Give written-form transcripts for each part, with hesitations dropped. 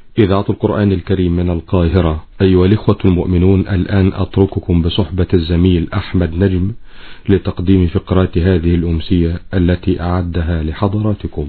إذاعة القرآن الكريم من القاهرة. أيها الإخوة المؤمنون، الآن أترككم بصحبة الزميل أحمد نجم لتقديم فقرات هذه الأمسية التي أعدها لحضراتكم.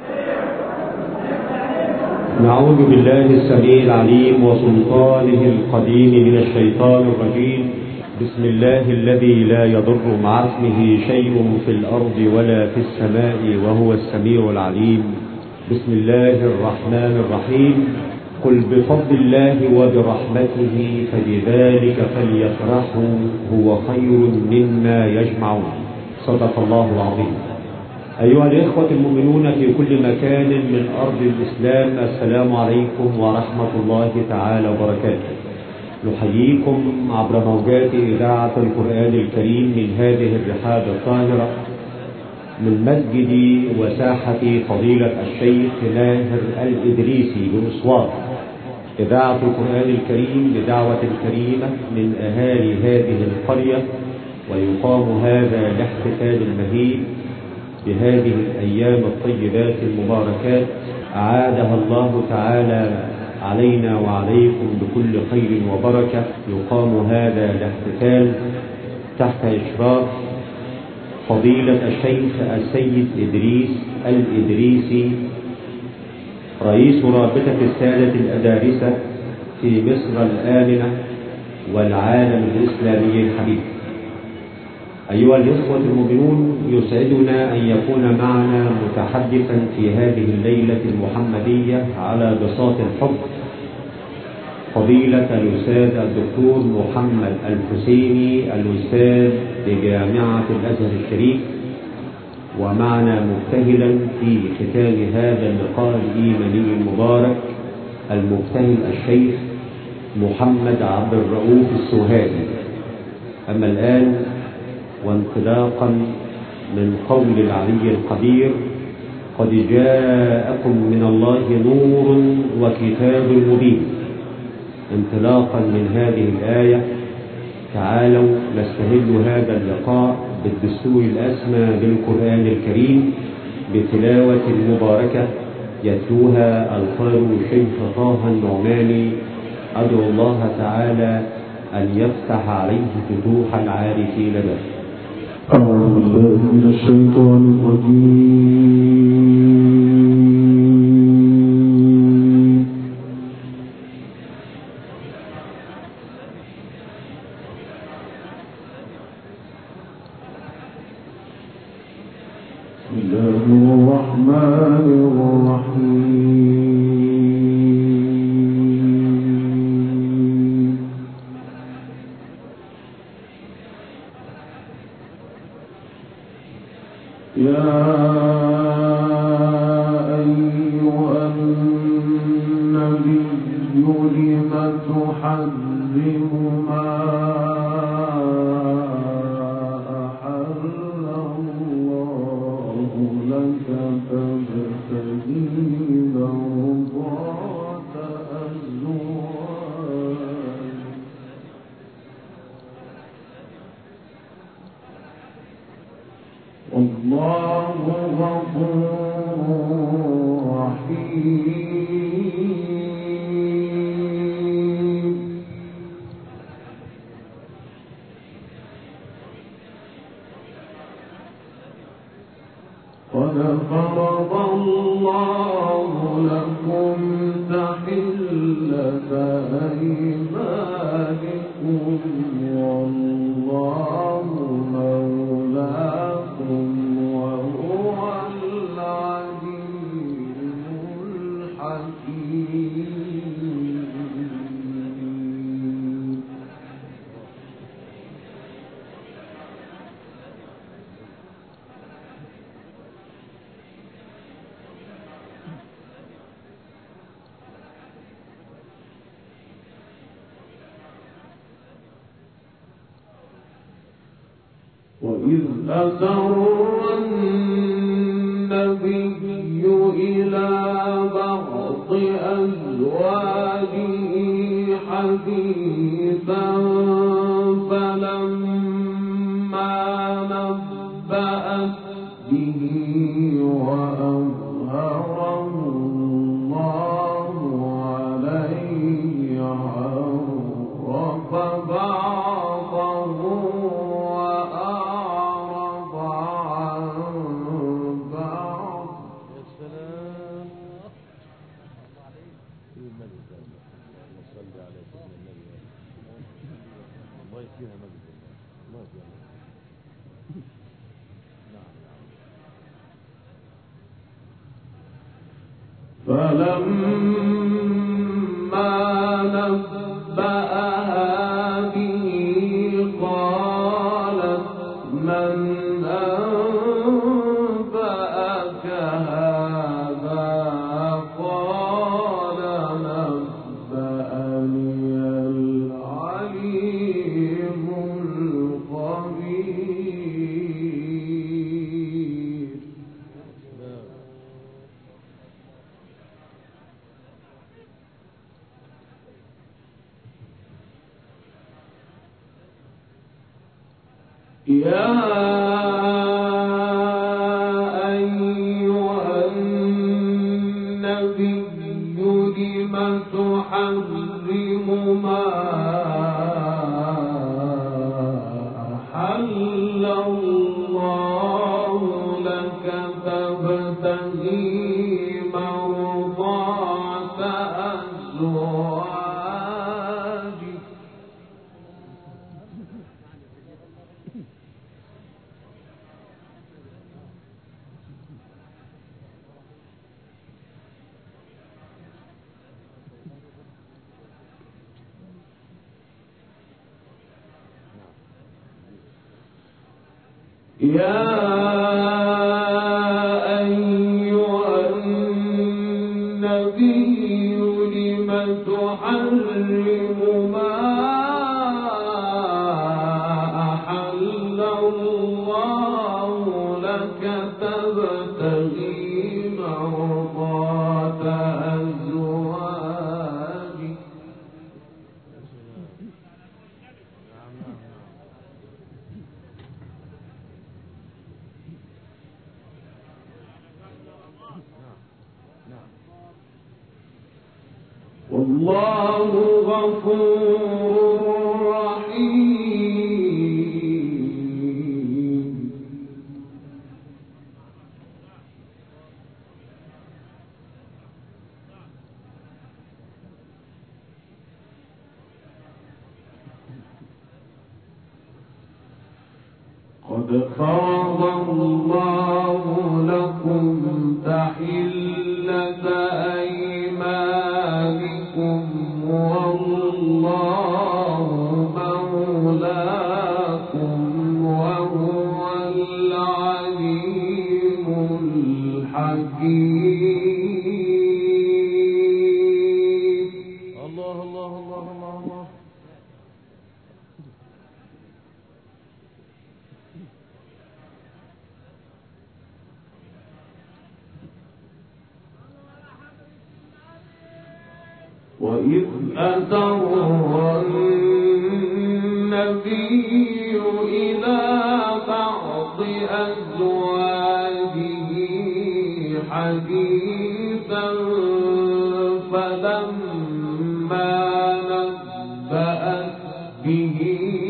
نعوذ بالله السميع العليم وسلطانه القديم من الشيطان الرجيم. بسم الله الذي لا يضر مع اسمه شيء في الأرض ولا في السماء وهو السميع العليم. بسم الله الرحمن الرحيم. قل بفضل الله وبرحمته فبذلك فليفرحوا هو خير مما يجمعون. صدق الله العظيم. أيها الإخوة المؤمنون في كل مكان من أرض الإسلام، السلام عليكم ورحمة الله تعالى وبركاته. نحييكم عبر موجات إذاعة القرآن الكريم من هذه الرحاب الطاهرة من مسجد وساحة فضيلة الشيخ ماهر الإدريسي بأسوان. إذاعة القرآن الكريم بدعوة كريمة من أهالي هذه القرية، ويقام هذا الاحتفال المهيب بهذه الأيام الطيبات المباركات أعادها الله تعالى علينا وعليكم بكل خير وبركة. يقام هذا الاحتفال تحت إشراف فضيلة الشيخ السيد إدريس الإدريسي، رئيس رابطة السادة الأدارسة في مصر الآمنة والعالم الإسلامي الحديث. أيها الإخوة المؤمنون، يسعدنا أن يكون معنا متحدثا في هذه الليلة المحمدية على بساط الحب فضيلة الأستاذ الدكتور محمد الحسيني، الأستاذ بجامعة الأزهر الشريف، ومعنا مبتهلا في ختام هذا اللقاء الإيماني المبارك المبتهل الشيخ محمد عبد الرؤوف السوهاني. أما الآن وانطلاقا من قول العلي القدير: قد جاءكم من الله نور وكتاب مبين. انطلاقا من هذه الآية تعالوا نستهل هذا اللقاء بالدستور الأسمى بالقرآن الكريم بتلاوة مباركة يتلوها القارئ الشيخ طه النعماني. أدعو الله تعالى أن يفتح عليه فتوح العارفين له. أعوذ بالله من الشيطان الرجيم. بسم الله الرحمن الرحيم. يا أيها النبي لم تحرم ما أحل الله لك تبتغي مرضات أزواجك والله غفور رحيم. قد فرض الله لكم تحلة أيمانكم والله مولاكم وهو العليم الحكيم. وإذ أسر النبي إلى بعض أزواجه حديثا فلما نبأت به وأظهره الله فلما نبأها به قالت من أنبأك هذا قال نبأني العليم الخبير. يا أيها النبي لم تحرم ما أحل الله لك تبتغي مرضات أزواجك. يا أيها النبي لم تحرم ما أحل الله لك تبتغي مرضات أزواجك. والله غفور رحيم. قد فرض الله لكم تحلة أيمانكم والله مولاكم وهو العليم الحكيم. الله الله الله الله الله. وإذ أسر النبي إلى بعض أزواجه حديثا فلما نبأت به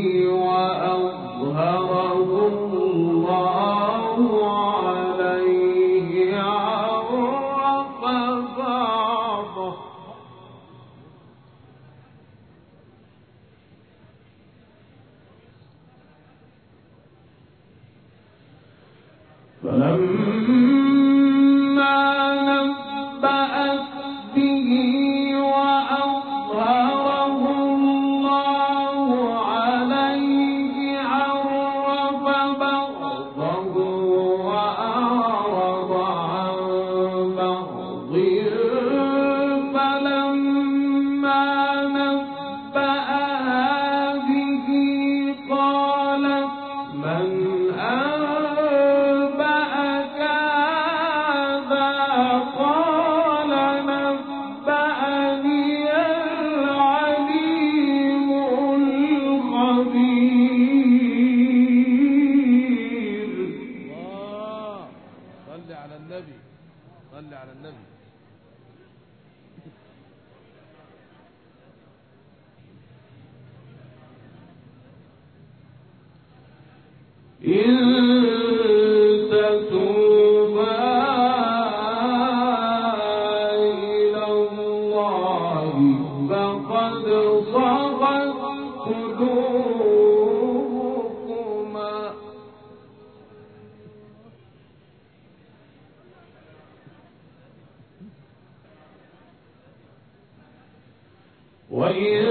وأظهره الله عليه عرف بعضه. فلما نبأت به وأظهره الله عليه عرف بعضه وأعرض عن بعض. فلما نبأها به قالت من أنبأك هذا قال نبأني العليم الخبير. صل على النبي، صل على النبي. إن تتوبا إلى الله وإن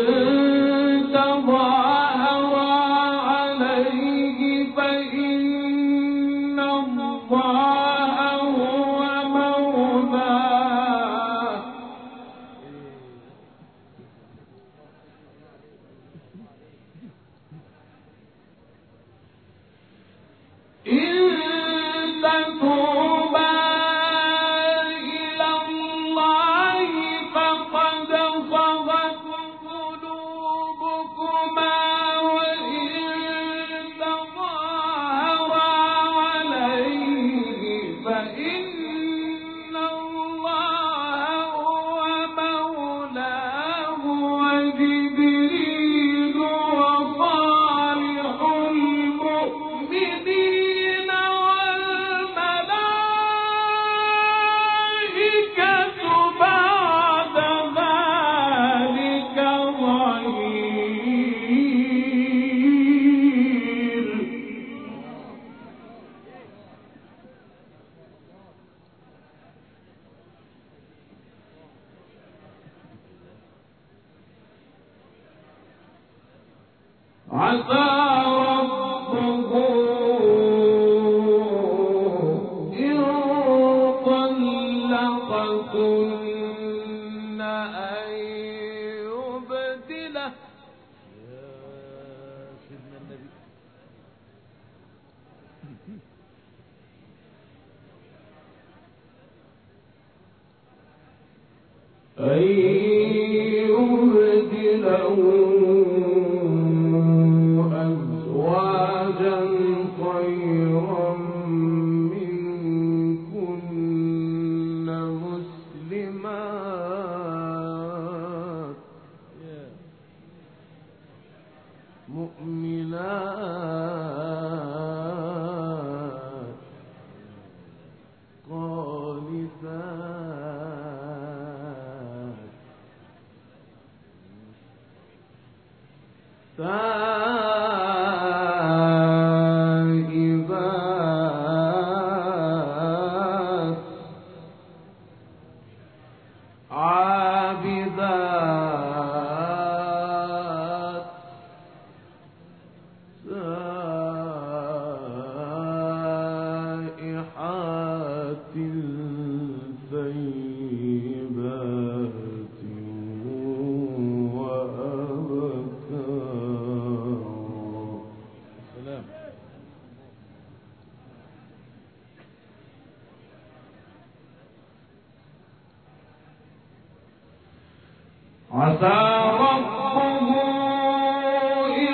تظاهر عليه فإن الله هو مولاه إن تتوبا إلى الله فقد صغت قلوبكما وإن تظاهرا عليه فإن الله هو مولاه وجبريل وصالح المؤمنين والملائكة بعد ذلك ظهير عسى ربه إن طلقكن أن يبدله سيدنا النبي أن يبدله أزواجا خيرا منكن مسلمات مؤمنات قانتات تائبات عابدات سائحات ثيبات وأبكار سلام عسى ربه إن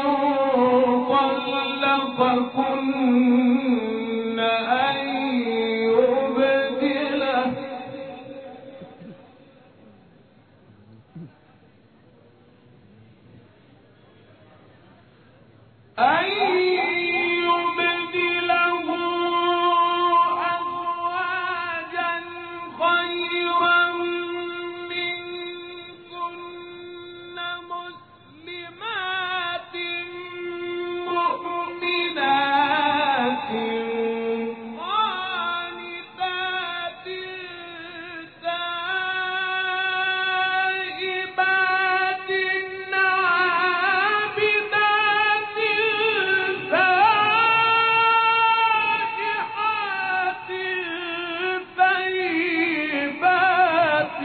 طلقكن أن يبدله أزواجا خيرا منكن مسلمات مؤمنات قانتات تائبات عابدات سائحات طيبات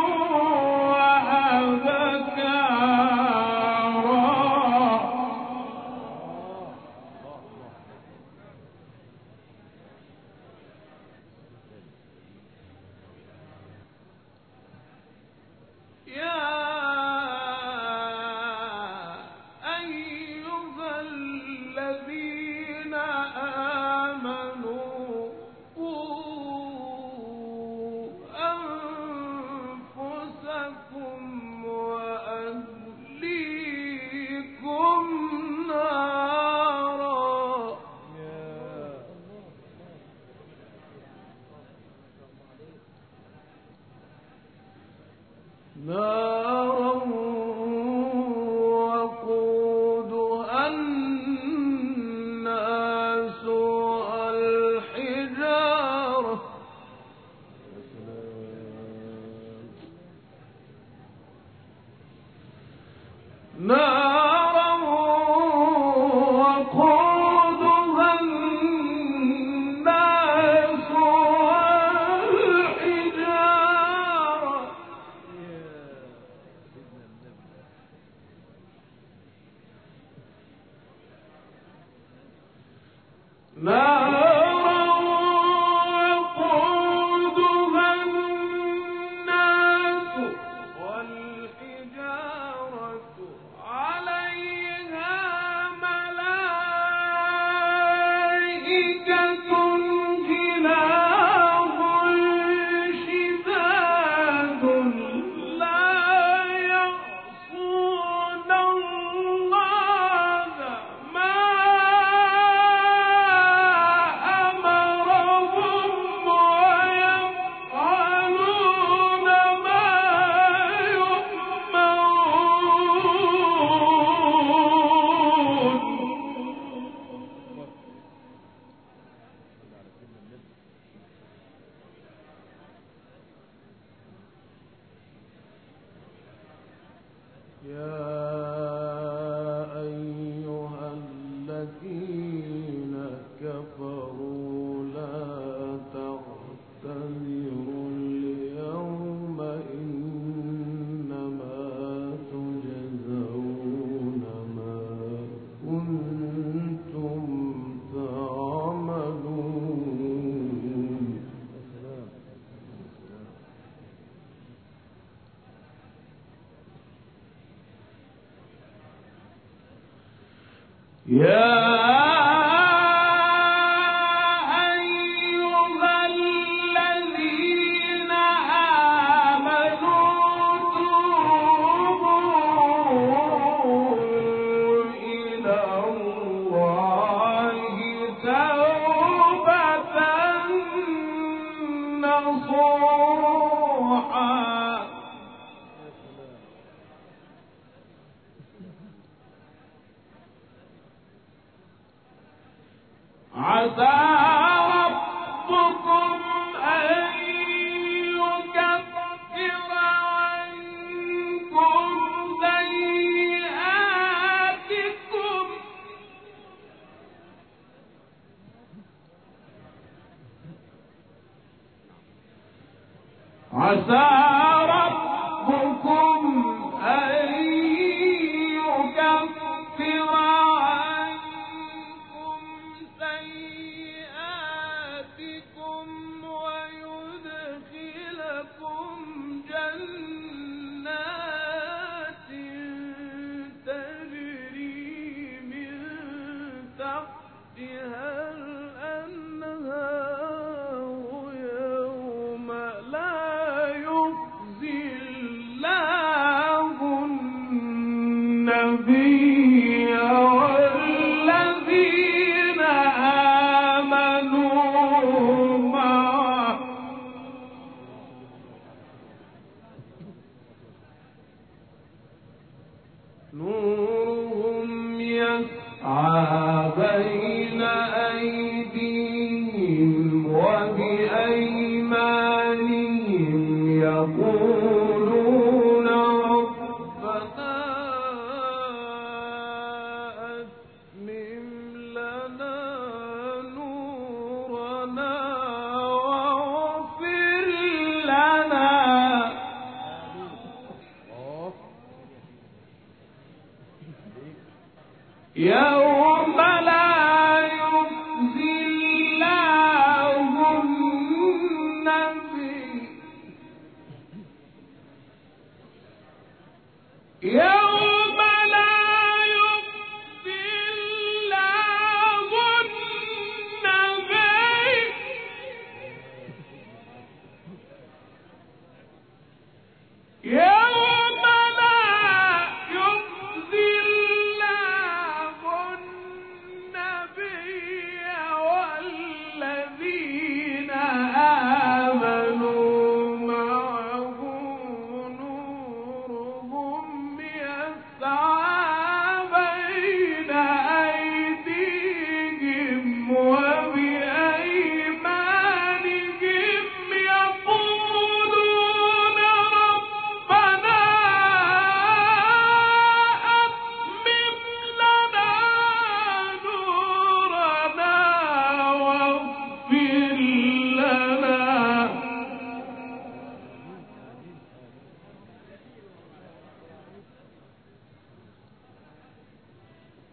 وأبكارا يا أيها الذين آمنوا قوا أنفسكم وأهليكم نارا وقودها الناس والحجارة نارا وقودها الناس والحجارة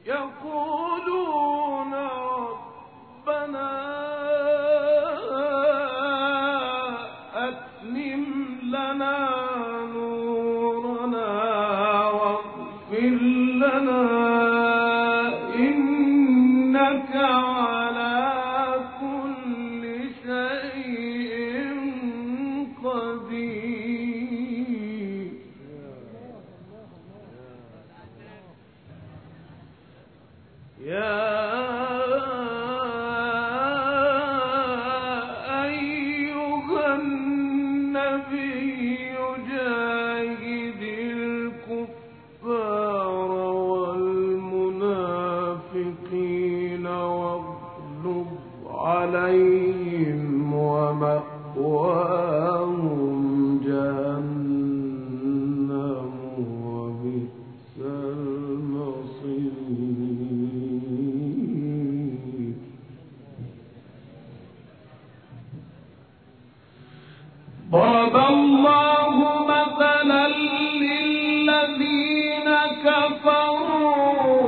يقولون ربنا أتمم لنا نورنا واغفر لنا إنك على كل شيء قدير. يا أيها النبي جاهد الكفار والمنافقين واغلظ عليهم ومأواهم جهنم وبئس المصير. ضرب الله مثلا للذين كفروا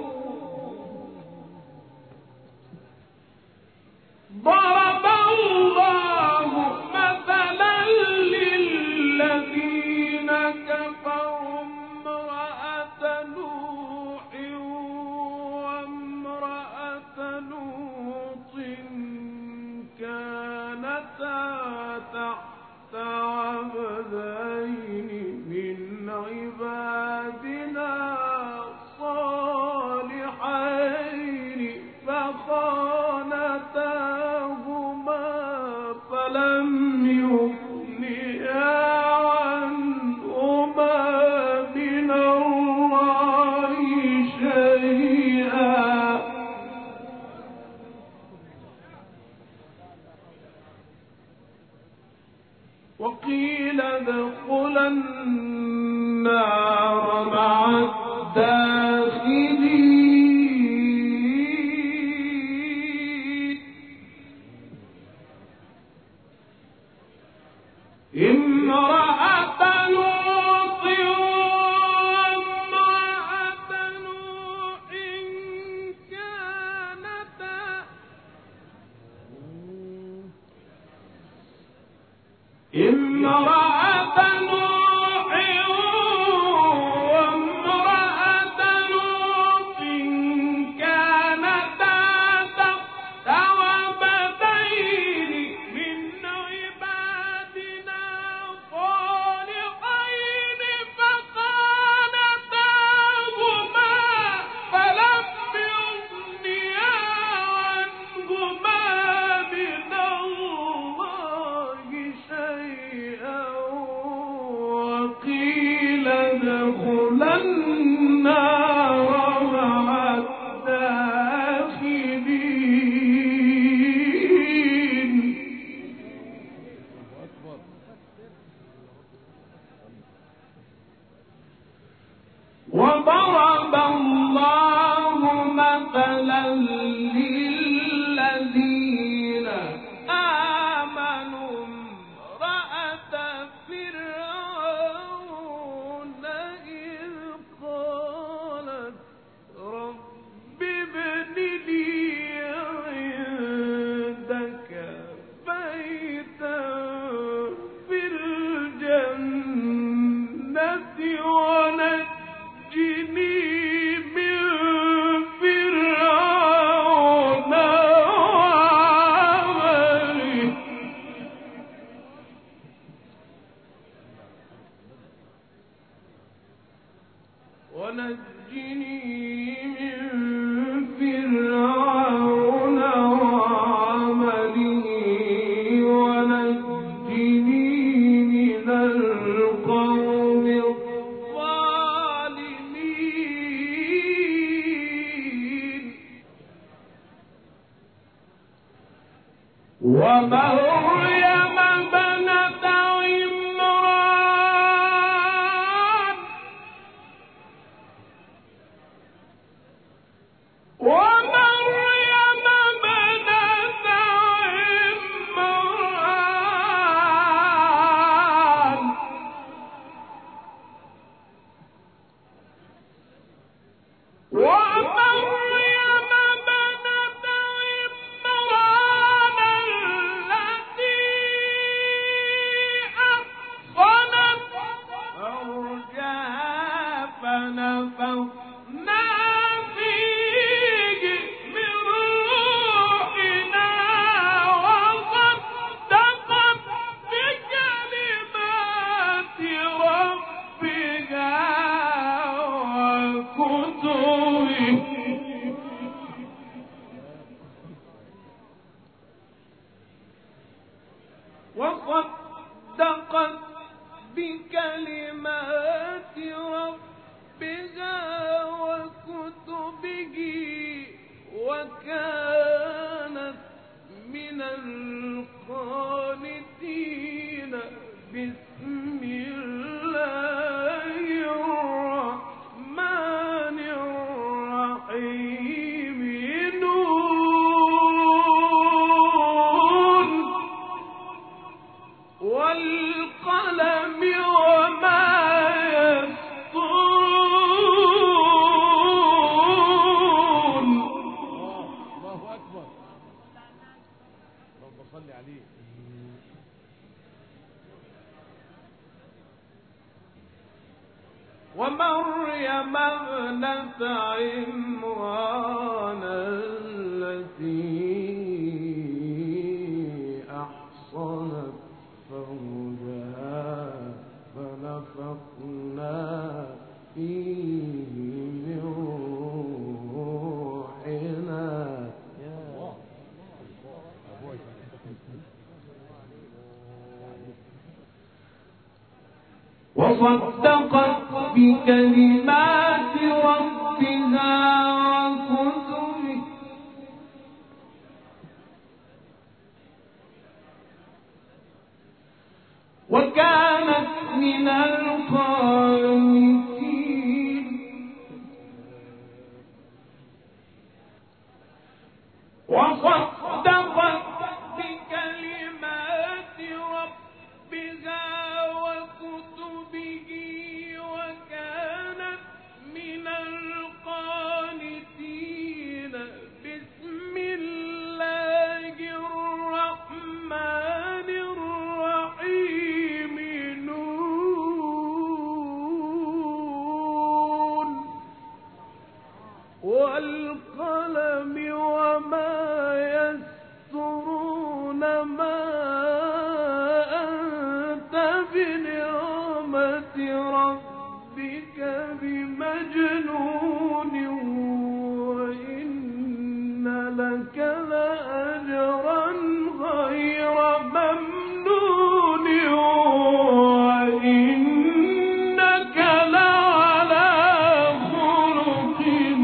ضرب الله مثلا للذين كفروا امرأة نوح وامرأة لوط كانتا تحت عبدين من عبادنا صالحين فخانتاهما فلم يغنيا عنهما من الله شيئا وقيل ادخلا النار مع الداخلين. امرأة لوط وامرأة نوح كانتا امرأة نوح وامرأة لوط كانتا تحت عبدين من عبادنا صالحين فخانتاهما فلم يغنيا عنهما من الله شيئا وقيل ادخلا النار مع الداخلين. وضرب الله مثلا للذين آمنوا امرأة فرعون إذ قالت رب ابن لي عندك بيتا في الجنة ونجني من فرعون وعمله ونجني من فرعون وعمله ونجني من القوم الظالمين. ومريم ابنة عمران ومريم ابنة عمران ومريم ونفخنا فيه من روحنا وصدقت بكلمات ربها وكتبه وصدقت بكلمات ربها وكتبه وكانت من القانتين. بسم الله الرحمن الرحيم. نون والقلم وما يسطرون. الله أكبر. اللهم صل عليه. ومريم ابنة عمران التي أحصنت فرجها فنفخنا فيه من روحنا. وصدقت بكلمات ربها وكتبه وكانت من القانتين. وصدقت بكلمات ربها وكتبه وكانت من القانتين. بسم الله الرحمن الرحيم. نون والقلم وما يسطرون. ما أنت بنعمة ربك بمجنون وإن لك لأجرا غير ممنون وإنك لعلى خلق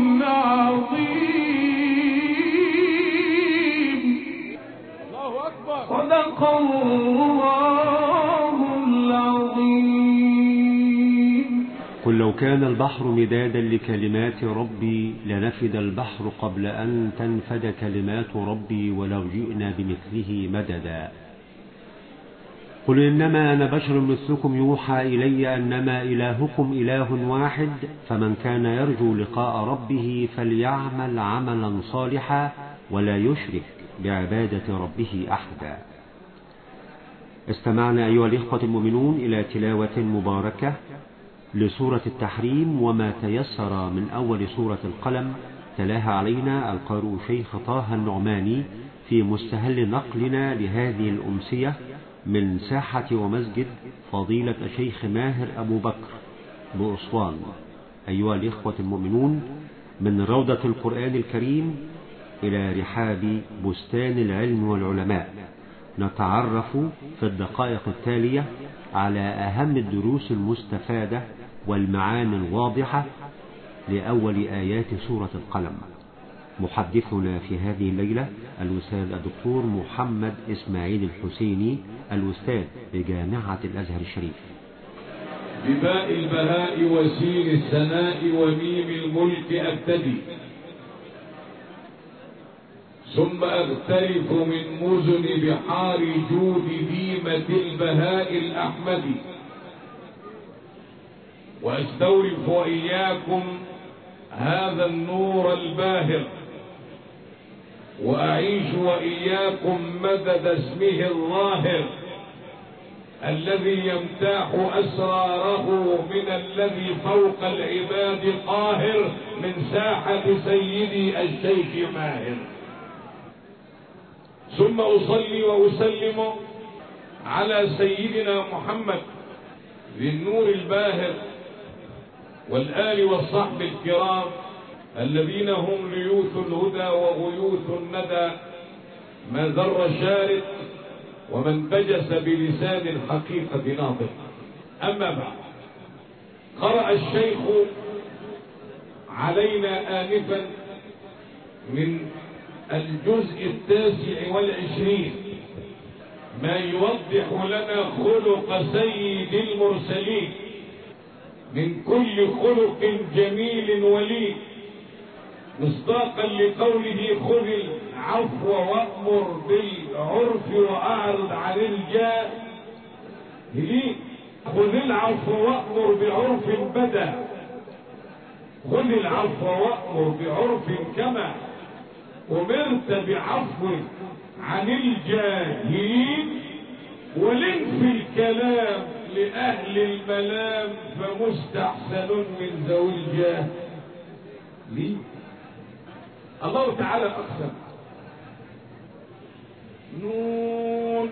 عظيم. الله أكبر. صدق الله العظيم. قل لو كان البحر مدادا لكلمات ربي لنفد البحر قبل أن تنفد كلمات ربي ولو جئنا بمثله مددا. قل إنما أنا بشر مثلكم يوحى إلي أنما إلهكم إله واحد فمن كان يرجو لقاء ربه فليعمل عملا صالحا ولا يشرك بعبادة ربه أحدا. استمعنا أيها الإخوة المؤمنون إلى تلاوة مباركة لسورة التحريم وما تيسر من أول سورة القلم. تلاها علينا القارئ شيخ طه النعماني في مستهل نقلنا لهذه الأمسية من ساحة ومسجد فضيلة الشيخ ماهر أبو بكر بأسوان. أيها الإخوة المؤمنون، من روضة القرآن الكريم إلى رحاب بستان العلم والعلماء نتعرف في الدقائق التالية على أهم الدروس المستفادة والمعاني الواضحة لأول آيات سورة القلم. محدثنا في هذه الليلة الأستاذ الدكتور محمد إسماعيل الحسيني، الأستاذ بجامعة الأزهر الشريف. بباء البهاء وسين الثناء وميم الملك أبتدي، ثم أغترف من مزن بحار جود ديمة البهاء الأحمدي، وأستورف وإياكم هذا النور الباهر، وأعيش وإياكم مدد اسمه الظاهر، الذي يمتاح أسراره من الذي فوق العباد قاهر من ساحة سيدي الشيخ ماهر. ثم أصلي وأسلم على سيدنا محمد ذي النور الباهر والآل والصحب الكرام الذين هم ليوث الهدى وغيوث الندى ما ذر شارد ومن بجس بلسان الحقيقة ناطق. أما بعد، قرأ الشيخ علينا آنفا من الجزء 29 ما يوضح لنا خلق سيد المرسلين من كل خلق جميل ولي، مصداقا لقوله خذ العفو وأمر بالعرف وأعرض عن الجاهلين. خذ العفو وأمر بعرف بدا، خذ العفو وأمر بعرف كما أمرت بعفو عن الجاهلين، ولن في الكلام لأهل الملام فمستحسن من ذوي الجاهلين. الله تعالى أقسم نون،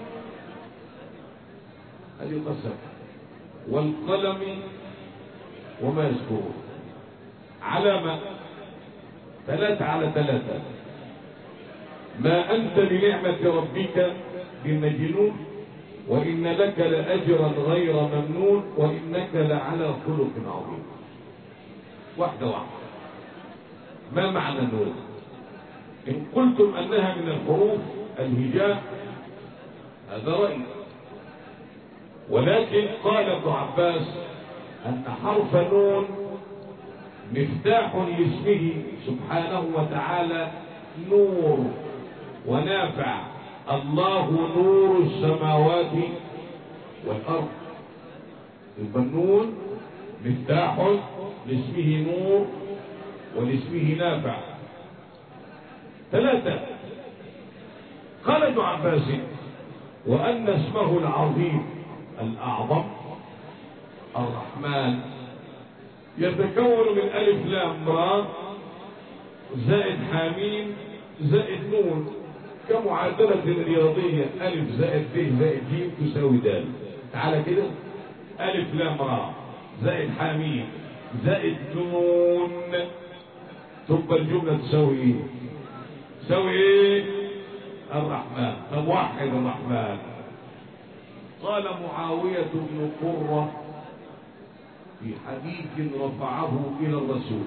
هذه قسم، والقلم وما يسكرون، علامة 3 على 3. ما أنت بنعمة ربك بمجنون، وإن لك لأجرا غير ممنون، وإنك لعلى خلق عظيم. واحدة واحدة. ما معنى النون؟ إن قلتم أنها من الحروف الهجاء هذا رأي، ولكن قال ابن عباس أن حرف نون مفتاح لاسمه سبحانه وتعالى نور ونافع. الله نور السماوات والأرض. النون مفتاح لاسمه نور ولاسمه نافع. 3. قال ابن عباس وأن اسمه العظيم الأعظم الرحمن يتكون من ألف لام را زائد حاميم زائد نون، كمعادلة رياضية ألف زائد ب زائد ج تساوي د. تعالى كده، ألف لام را زائد حاميم زائد نون، تبقى الجملة تساوي ايه؟ تساوي ايه؟ الرحمن. طب وحد الرحمن. قال معاوية بن قرة في حديث رفعه إلى الرسول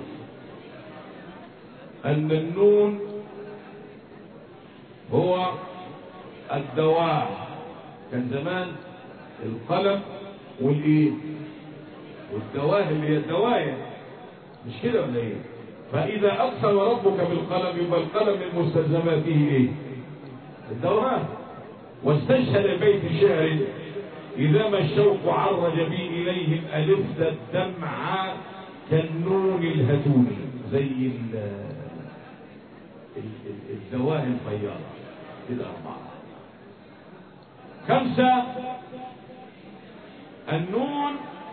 أن النون هو الدواء. كان زمان القلم والايه والدواء اللي هي الدواية، مش كده ولا ايه؟ فإذا أقسم ربك بالقلم يبقى القلم من مستلزماته ايه؟ الدواء. واستشهد بيت شعر إذا ما الشوق عرج بي إليهم ألفت الدمع كالنون الهتوني، زي الدواء الخيارة كده. 4. 5. النون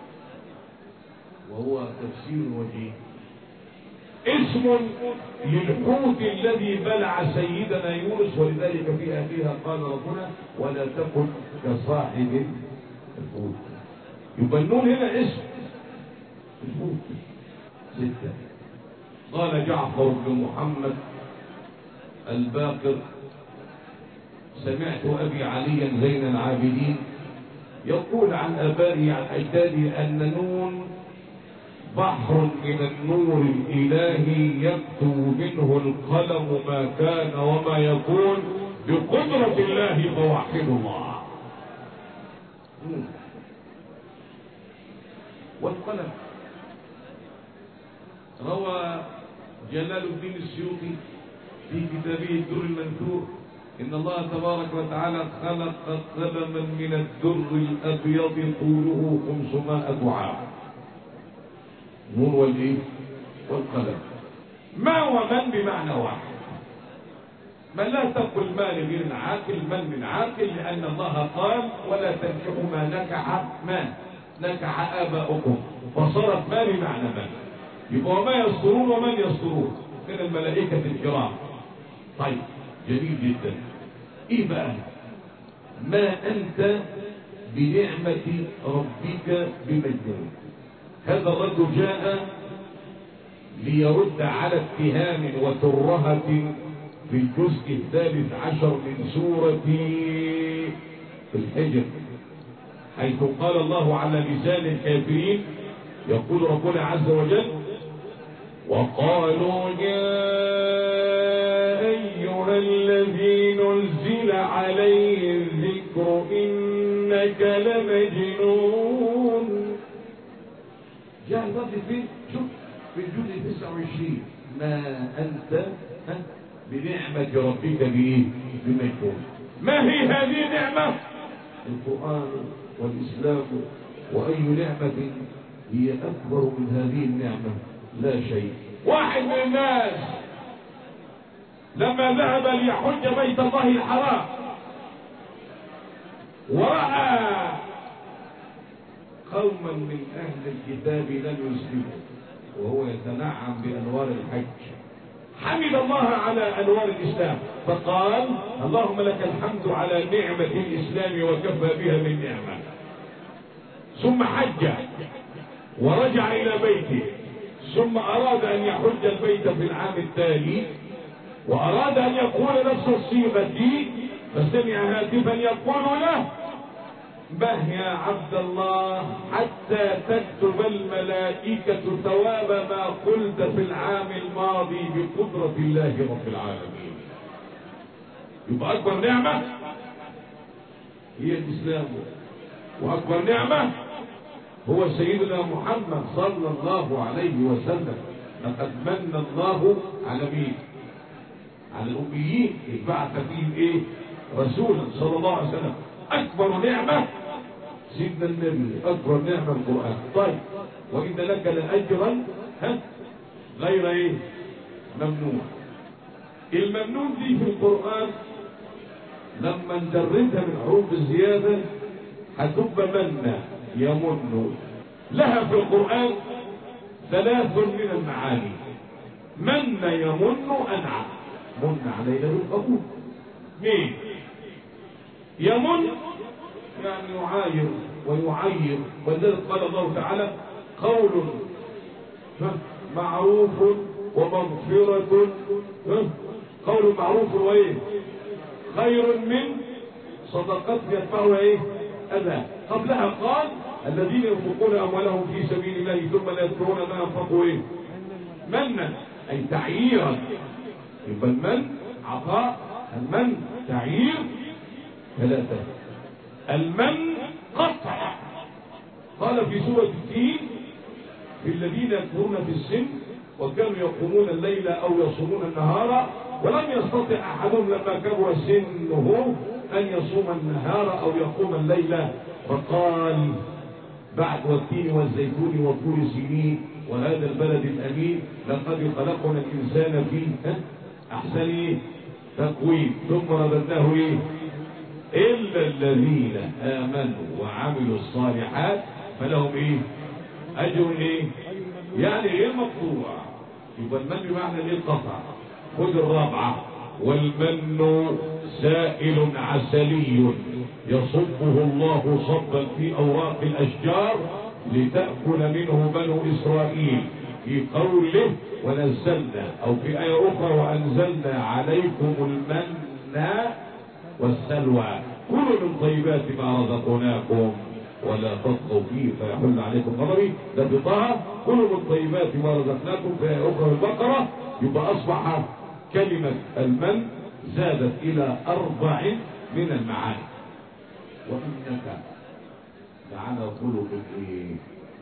وهو تفسير وجيه اسم للحوت الذي بلع سيدنا يونس، ولذلك في آخرها قال ربنا ولا تكن كصاحب الحوت. يبقى النون هنا اسم الحوت. 6. قال جعفر بن محمد الباقر سمعت أبي عليا زين العابدين يقول عن آبائه عن أجداده أن نون بحر من النور الإلهي يكتب منه القلم ما كان وما يكون بقدرة الله فوحد الله. والقلم روى جلال الدين السيوطي في كتابه الدر المنثور إن الله تبارك وتعالى خلق قلما من الدر الأبيض طوله 500 عام. نون والإيه؟ والقلم. ما ومن بمعنى واحد. من لا تقل ما لغير عاقل من من عاقل، لأن الله قال ولا تنكحوا ما نكح آباؤكم، فصارت ما بمعنى من، يبقى وما يصدرون ومن يصدرون من الملائكة الكرام. طيب جميل جدا. ايه بقى؟ ما أنت بنعمة ربك بمجنون. هذا الرجل جاء ليرد على اتهام وترهة في الجزء 13 من سورة الحجر، حيث قال الله على لسان الكافرين، يقول ربنا عز وجل: وقالوا يا أيها الذي نزل عليه الذكر إنك لمجنون. جاء الرجل فين؟ شوف في الجزء 29: ما أنت بنعمة ربك بمجنون. ما هي هذه النعمة؟ القرآن والإسلام. وأي نعمة هي أكبر من هذه النعمة؟ لا شيء. واحد من الناس لما ذهب ليحج بيت الله الحرام ورأى قوما من أهل الكتاب لم يسلموا وهو يتنعم بأنوار الحج، حمد الله على أنوار الإسلام فقال: اللهم لك الحمد على نعمة الإسلام وكفى بها من نعمة. ثم حج ورجع إلى بيته، ثم أراد أن يحج البيت في العام التالي، وأراد أن يقول نفس الصيغة، فسمع هاتفا يقول له: به يا عبد الله حتى تكتب الملائكة ثواب ما قلت في العام الماضي بقدرة الله رب العالمين. يبقى أكبر نعمة هي الإسلام، وأكبر نعمة هو سيدنا محمد صلى الله عليه وسلم. لقد من الله على مين؟ على الأميين، بعث فيهم إيه؟ رسولا صلى الله عليه وسلم. أكبر نعمة سيدنا النبي، أكبر نعمة القرآن. طيب وإن لك لأجرا غير إيه؟ ممنون. الممنون دي في القرآن لما ندردها من حروف الزيادة هتبقى من يمن. لها في القرآن 3 من المعاني: من يمن أنعم، من علينا بالقبول. مين يمن؟ يعني يعاير ويعير، ولذلك قال الله تعالى: قول معروف ومغفرة، قول معروف وإيه؟ خير من صدقات يدفعها إيه؟ أذى. قبلها قال: الذين ينفقون أموالهم في سبيل الله ثم لا يذكرون ما أنفقوا إيه؟ منا، أي تعييرا. يبقى المن عطاء، المن تعيير. 3 المن قطع. قال في سورة التين: في الذين يكفرون في السن وكانوا يقومون الليل أو يصومون النهار ولم يستطع أحدهم لما كبر سنه أن يصوم النهار أو يقوم الليل، فقال بعد: والتين والزيتون وطور سينين وهذا البلد الأمين لقد خلقنا الإنسان في أحسن تقويم ثم رددناه إيه؟ إلا الذين آمنوا وعملوا الصالحات فلهم إيه؟ أجر إيه؟ يعني غير مقطوع. يبقى المن بمعنى إيه؟ القطع. خذ الرابعة: والمن سائل عسلي يصبه الله صبا في أوراق الأشجار لتأكل منه بنو إسرائيل، في قوله ونزلنا، أو في آية أخرى: وأنزلنا عليكم المن والسلوى كلوا من طيبات ما رزقناكم ولا تطغوا فيه فيحل عليكم غضبي. ده في طه: كلوا من طيبات ما رزقناكم. في آية أخرى البقرة. يبقى أصبح كلمة المن زادت إلى 4 من المعاني. وإنك تعالى خلق إيه؟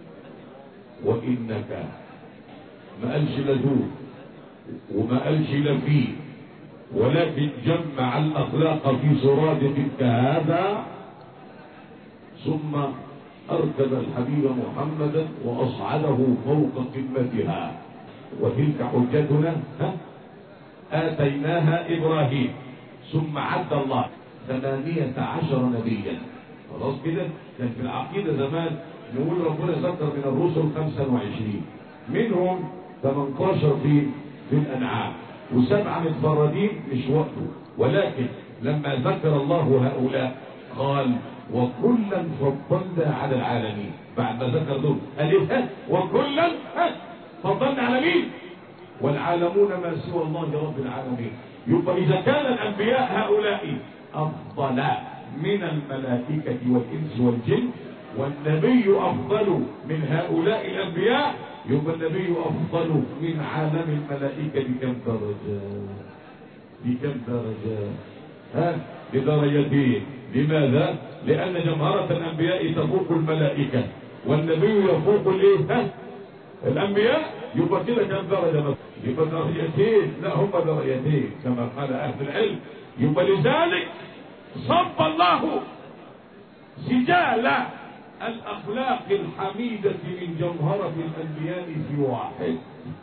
وإنك ما قالش لذوذ وما قالش لفيه، ولكن جمع الأخلاق في سرادق كهذا، ثم أركب الحبيب محمدا وأصعده فوق قمتها. وتلك حجتنا آتيناها إبراهيم. ثم عد الله 18 نبيا. خلاص كده. كان في العقيدة زمان نقول ربنا ذكر من الرسل 25، منهم 18 في الأنعام، و7 متفردين مش وقته. ولكن لما ذكر الله هؤلاء قال وكلا فضلنا على العالمين. بعد ما ذكر دول قال ايه؟ وكلا فضلنا على مين؟ والعالمون ما سوى الله رب العالمين. يبقى إذا كان الأنبياء هؤلاء أفضل من الملائكة والإنس والجن، والنبي أفضل من هؤلاء الأنبياء، يبقى النبي أفضل من عالم الملائكة بكم درجة؟ بكم درجة؟ بدرجتين. لماذا؟ لأن جمهرة الأنبياء تفوق الملائكة، والنبي يفوق الايه؟ الأنبياء. يبقى كده كم درجة مثلا؟ يبقى درجتين. لا، هم درجتين كما قال أهل العلم. يبقى لذلك صب الله سجال الأخلاق الحميدة من جمهرة الأنبياء في واحد.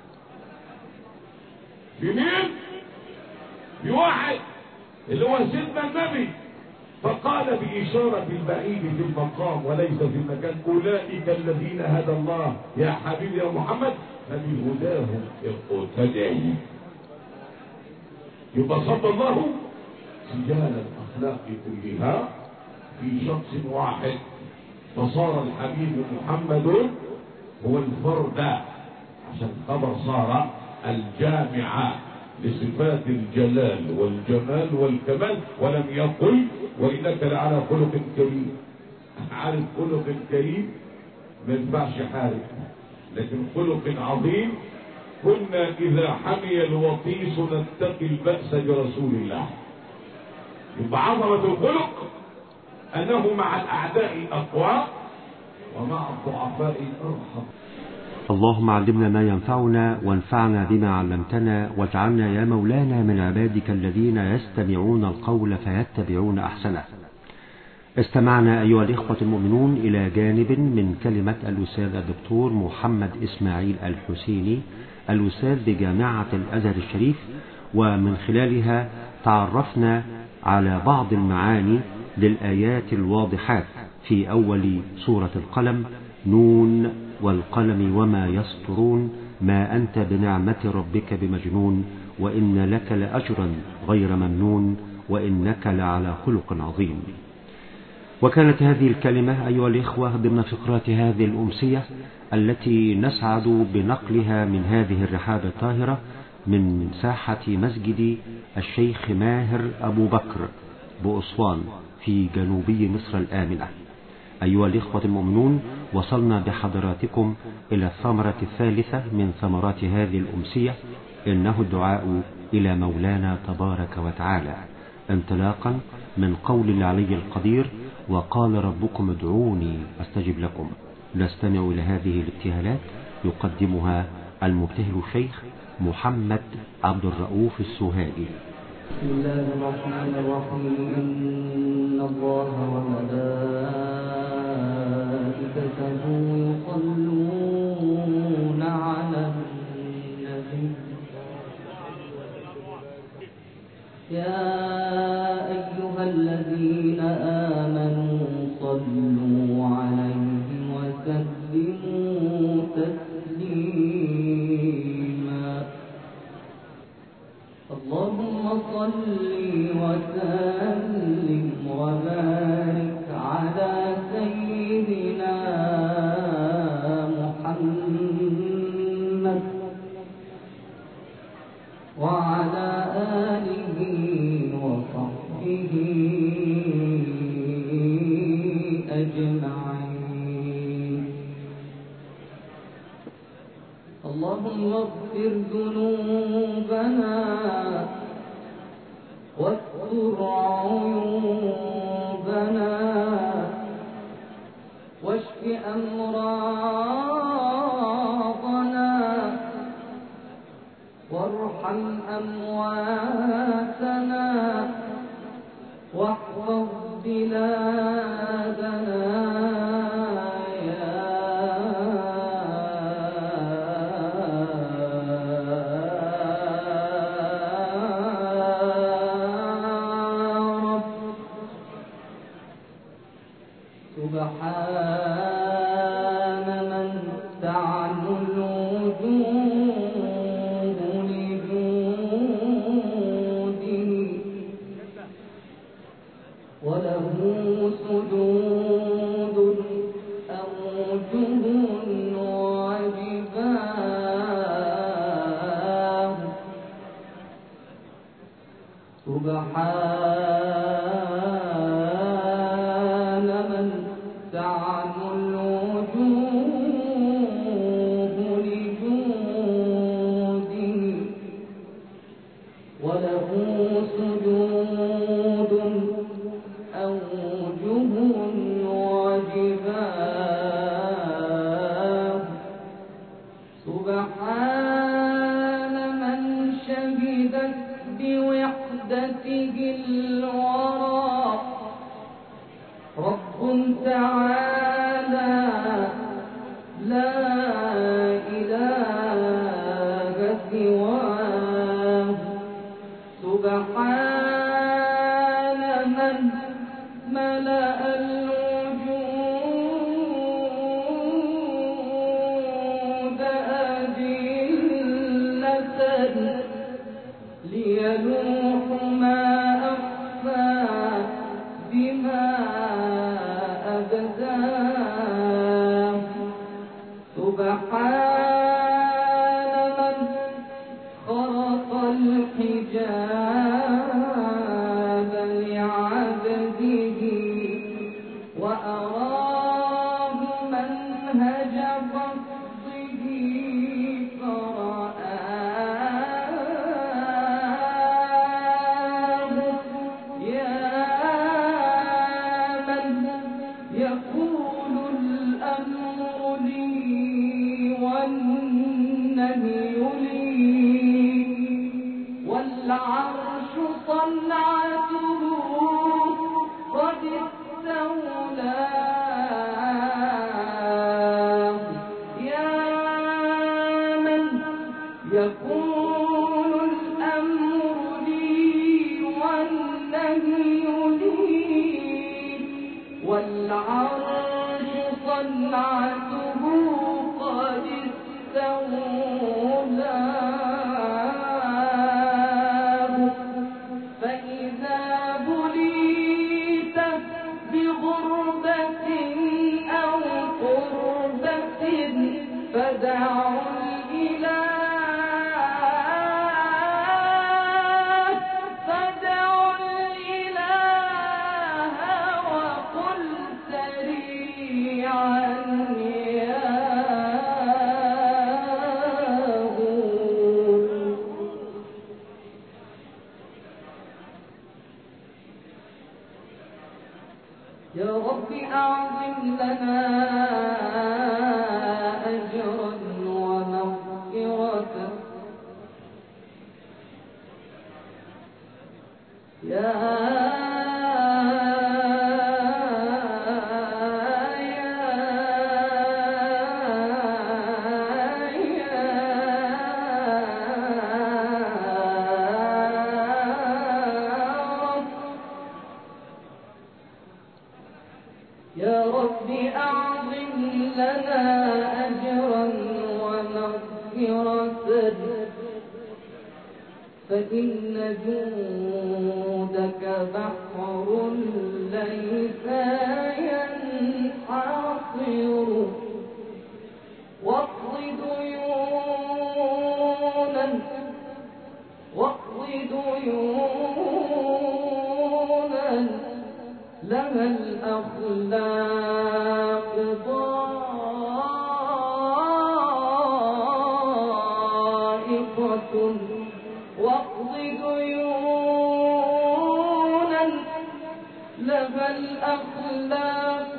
بمين؟ بواحد اللي هو سيدنا النبي. فقال بإشارة البعيد في المقام وليس في المكان أولئك الذين هدى الله يا حبيبي يا محمد فبهداهم اقتدي. يبقى صب الله سجال الأخلاق كلها في شخص واحد، فصار الحبيب محمد هو الفرد، عشان خبر صار الجامع لصفات الجلال والجمال والكمال. ولم يقل وإنك لعلى خلق كريم. عارف خلق كريم ما ينفعش حارب، لكن خلق عظيم كنا إذا حمي الوطيس نتقي البأس برسول الله. يبقى عظمة الخلق أنه مع الأعداء أقوى ومع الضعفاء أرحم. اللهم علمنا ما ينفعنا وانفعنا بما علمتنا، واجعلنا يا مولانا من عبادك الذين يستمعون القول فيتبعون أحسنه. استمعنا أيها الإخوة المؤمنون إلى جانب من كلمة الأستاذ الدكتور محمد إسماعيل الحسيني، الأستاذ بجامعة الأزهر الشريف، ومن خلالها تعرفنا على بعض المعاني للآيات الواضحات في أول سورة القلم: نون والقلم وما يسطرون ما أنت بنعمة ربك بمجنون وإن لك لأجرا غير ممنون وإنك لعلى خلق عظيم. وكانت هذه الكلمة أيها الإخوة ضمن فقرات هذه الأمسية التي نسعد بنقلها من هذه الرحاب الطاهرة من ساحة مسجد الشيخ ماهر أبو بكر بأسوان في جنوبي مصر الآمنة. أيها الإخوة المؤمنون، وصلنا بحضراتكم إلى الثمرة الثالثة من ثمرات هذه الأمسية، إنه الدعاء إلى مولانا تبارك وتعالى، انطلاقا من قول العلي القدير: وقال ربكم ادعوني أستجب لكم. نستمع إلى هذه الابتهالات يقدمها المبتهل الشيخ محمد عبد الرؤوف السوهاجي. بسم الله الرحمن الرحيم. إن الله وملائكته يصلون على النبي يا أيها الذين آمنوا صلوا عليه وسلموا تسليما. اللهم صل وسلم وبارك على سيدنا محمد وعلى آله وصحبه أجمعين. اللهم اغفر ذنوبنا واستر عيوبنا واشف أمراضنا وارحم أمواتنا واحفظ بلادنا سبحان من تعن الوجوه لجوده وله سجود أوجه وجباه سبحان من شهدت بوحدته الورى رب تعالى لا إله سواه سبحان من ملأ الوجود أدلة ليلوح ما أخفى بما أبداه سبحان من خرق الحجاب لعبده وأراه منهج قصده فرآه يا من يقول الأمر لي والنهي لي والعرش صنعته قد استولاه يا من يقول الأمر لي والنهي لي والعرش صنعته قد استولاه فإذا بليت بغربة أو قربة فدعوا الإله وقل سريعا يا رب أعظم لنا أجرا ومغفرة يا رب أعظم لنا أجرا ومغفرة فإن جودك بحر ليس ينحصر واقض ديونا لها الأخلاق ضائقة واقض ديونا لها الأخلاق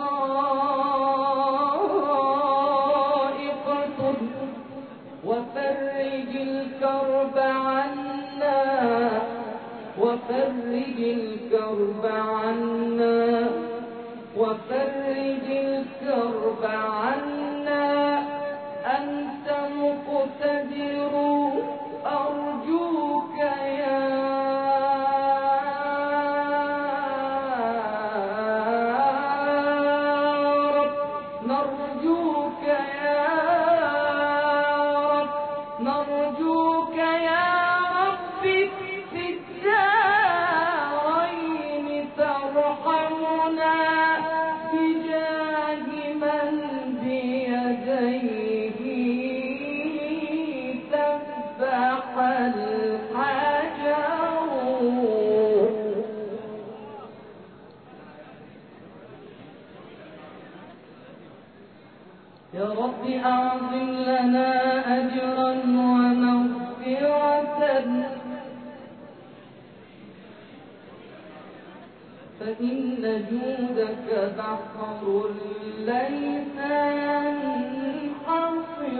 ضائقة وفرج الكرب عنا وفرج الكرب عنا وفرج الكرب عنا أنت مقتدر أرجوك يا رب نرجوك يا رب نرجوك يا ربي في الدارين ترحمنا بجاه من بيديه تذبح الحجر أعظم لنا أجرا ومغفرة فإن جودك بحر ليس ينحصر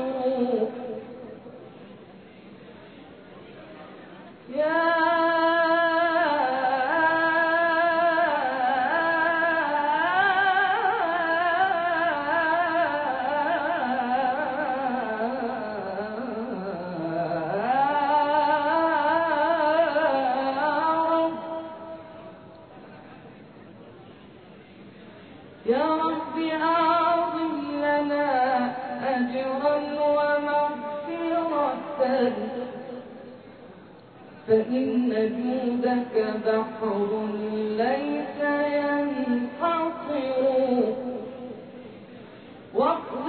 يا رب أعظم لنا أجرا ومغفرة فإن جودك بحر ليس ينحصر واقض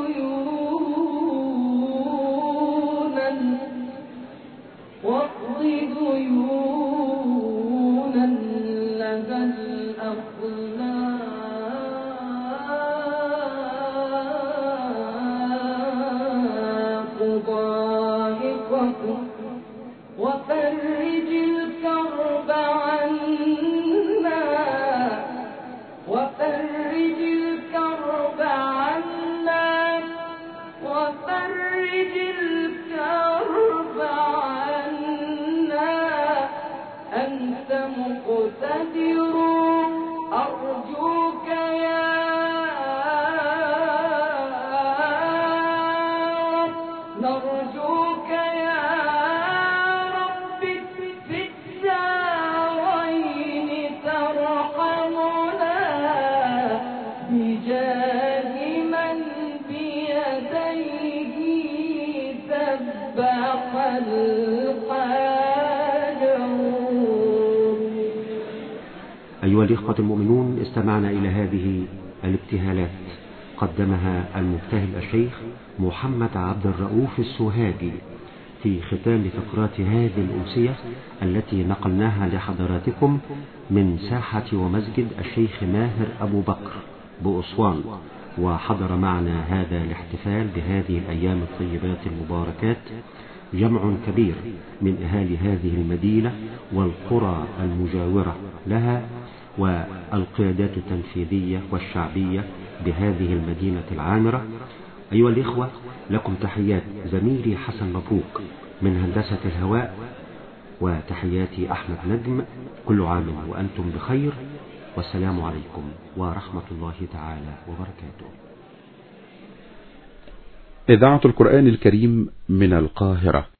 ديونا لدى الأخلاق ضائقة وفرج الكرب عنا وفرج الكرب عنا وفرج الكرب عنا أنت مقتدر أرجوك يا رب نرجوك يا رب في الدارين ترحمنا بجاه من بيديه سبح الحجر. أيها الإخوة المؤمنون، استمعنا إلى هذه الابتهالات قدمها المبتهل الشيخ محمد عبد الرؤوف السوهاجي في ختام فقرات هذه الأمسية التي نقلناها لحضراتكم من ساحة ومسجد الشيخ ماهر أبو بكر بأسوان. وحضر معنا هذا الاحتفال بهذه الأيام الطيبات المباركات جمع كبير من أهالي هذه المدينة والقرى المجاورة لها والقيادات التنفيذية والشعبية بهذه المدينة العامرة. أيها الإخوة، لكم تحيات زميلي حسن مبروك من هندسة الهواء، وتحياتي أحمد نجم. كل عام وأنتم بخير، والسلام عليكم ورحمة الله تعالى وبركاته. إذاعة القرآن الكريم من القاهرة.